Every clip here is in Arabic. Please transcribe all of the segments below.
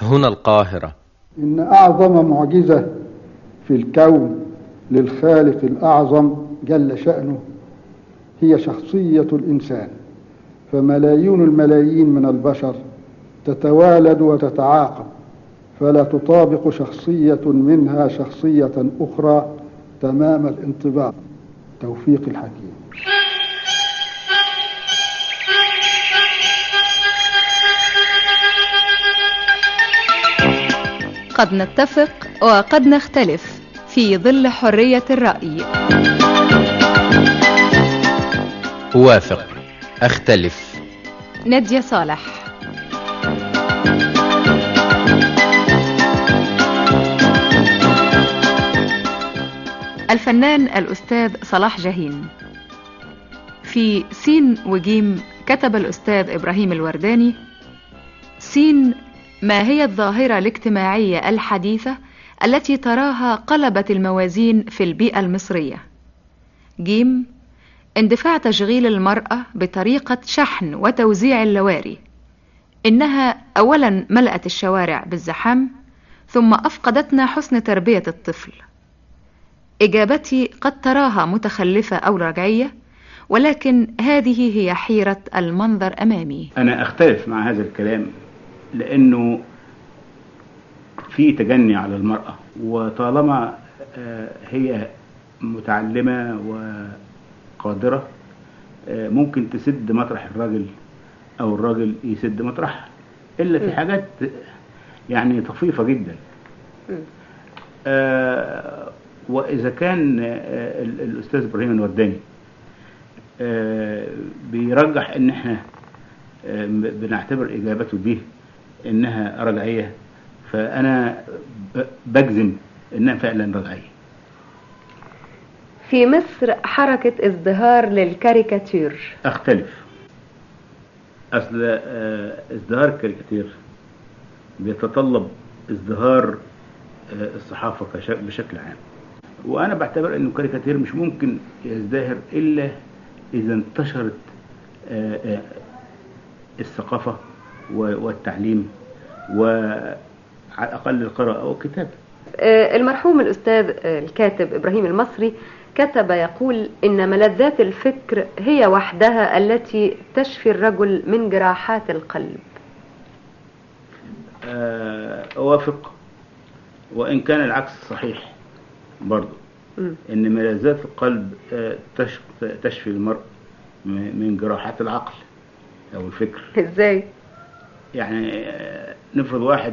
هنا القاهرة. إن أعظم معجزة في الكون للخالق الأعظم جل شأنه هي شخصية الإنسان، فملايين الملايين من البشر تتوالد وتتعاقب، فلا تطابق شخصية منها شخصية أخرى تمام الانطباق. توفيق الحكيم. قد نتفق وقد نختلف في ظل حرية الرأي. أوافق، أختلف. نادية صالح. الفنان الأستاذ صلاح جاهين. في سين وجيم كتب الأستاذ إبراهيم الورداني: سين، ما هي الظاهرة الاجتماعية الحديثة التي تراها قلبت الموازين في البيئة المصرية؟ جيم، اندفاع تشغيل المرأة بطريقة شحن وتوزيع اللواري. إنها أولا ملأت الشوارع بالزحام، ثم أفقدتنا حسن تربية الطفل. إجابتي قد تراها متخلفة أو رجعية، ولكن هذه هي حيرة المنظر أمامي. أنا أختلف مع هذا الكلام، لأنه في تجني على المرأة، وطالما هي متعلمة وقادرة ممكن تسد مطرح الراجل أو الراجل يسد مطرحها، إلا في حاجات يعني طفيفة جدا. وإذا كان الأستاذ إبراهيم الورداني بيرجح إن إحنا بنعتبر إجابته دي إنها رجعية، فأنا بجزم إنها فعلا رجعية. في مصر حركة ازدهار للكاريكاتير. أختلف. أصل ازدهار الكاريكاتير بيتطلب ازدهار الصحافة بشكل عام، وأنا بعتبر إنه الكاريكاتير مش ممكن يزدهر إلا إذا انتشرت الثقافة والتعليم، وعلى الأقل القراءة والكتابة. المرحوم الأستاذ الكاتب إبراهيم المصري كتب يقول: إن ملذات الفكر هي وحدها التي تشفي الرجل من جراحات القلب. أوافق، وإن كان العكس صحيح برضو، إن ملذات القلب تشفي المرء من جراحات العقل أو الفكر. إزاي؟ يعني نفرض واحد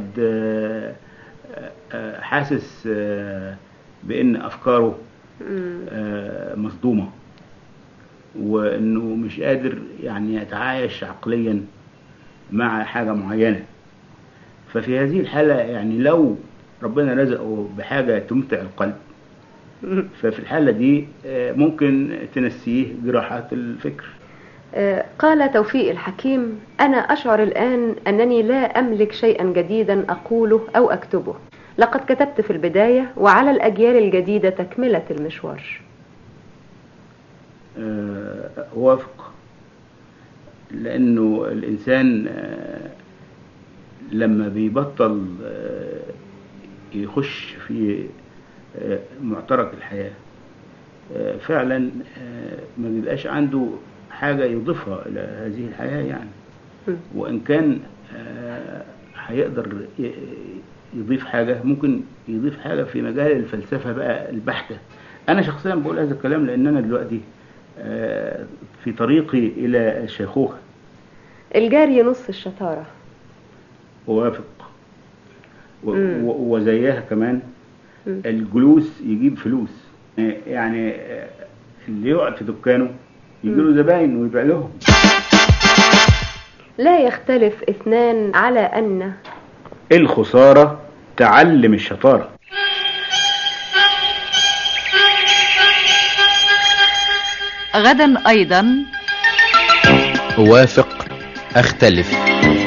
حاسس بأن أفكاره مصدومة، وأنه مش قادر يعني يتعايش عقليا مع حاجة معينة. ففي هذه الحالة يعني لو ربنا رزقه بحاجة تمتع القلب، ففي الحالة دي ممكن تنسيه جراحات الفكر. قال توفيق الحكيم: أنا أشعر الآن أنني لا أملك شيئا جديدا أقوله أو أكتبه. لقد كتبت في البداية، وعلى الأجيال الجديدة تكملة المشوار. وافق، لأنه الإنسان لما بيبطل يخش في معترك الحياة فعلا ما بيبقاش عنده حاجة يضيفها إلى هذه الحياة يعني. وإن كان هيقدر يضيف حاجة، ممكن يضيف حاجة في مجال الفلسفة بقى البحتة. أنا شخصيا بقول هذا الكلام لأن أنا دلوقتي في طريقي إلى الشيخوخة. الجاري نص الشطارة. ووافق، وزيها كمان الجلوس يجيب فلوس. يعني اللي يقعد في دكانه يجيله زباين ويبيع لهم. لا يختلف اثنان على أن الخسارة تعلم الشطارة. غدا أيضا أوافق، أختلف.